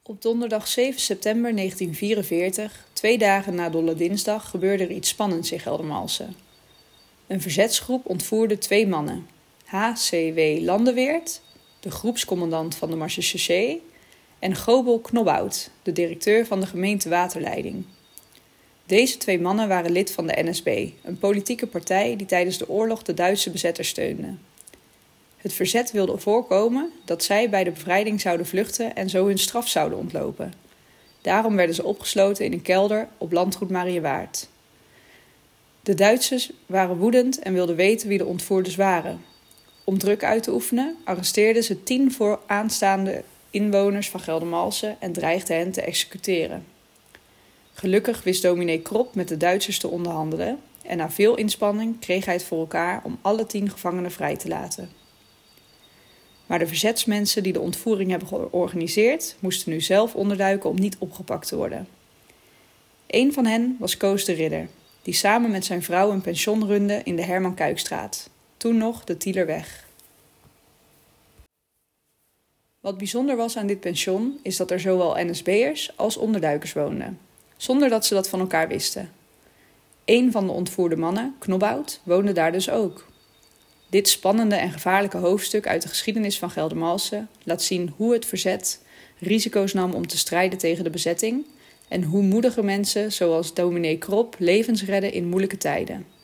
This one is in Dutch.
Op donderdag 7 september 1944, 2 dagen na Dolle Dinsdag, gebeurde er iets spannends in Geldermalsen. Een verzetsgroep ontvoerde 2 mannen. H.C.W. Landeweert, de groepscommandant van de Marechaussee, en Gobel Knobhout, de directeur van de gemeente Waterleiding. Deze 2 mannen waren lid van de NSB, een politieke partij die tijdens de oorlog de Duitse bezetter steunde. Het verzet wilde voorkomen dat zij bij de bevrijding zouden vluchten en zo hun straf zouden ontlopen. Daarom werden ze opgesloten in een kelder op landgoed Mariëwaard. De Duitsers waren woedend en wilden weten wie de ontvoerders waren. Om druk uit te oefenen arresteerden ze 10 vooraanstaande inwoners van Geldermalsen en dreigden hen te executeren. Gelukkig wist dominee Krop met de Duitsers te onderhandelen en na veel inspanning kreeg hij het voor elkaar om alle 10 gevangenen vrij te laten. Maar de verzetsmensen die de ontvoering hebben georganiseerd moesten nu zelf onderduiken om niet opgepakt te worden. Een van hen was Koos de Ridder, die samen met zijn vrouw een pension runde in de Herman Kuykstraat, toen nog de Tielerweg. Wat bijzonder was aan dit pension is dat er zowel NSB'ers als onderduikers woonden, zonder dat ze dat van elkaar wisten. Een van de ontvoerde mannen, Knobhout, woonde daar dus ook. Dit spannende en gevaarlijke hoofdstuk uit de geschiedenis van Geldermalsen laat zien hoe het verzet risico's nam om te strijden tegen de bezetting en hoe moedige mensen zoals dominee Krop levens redden in moeilijke tijden.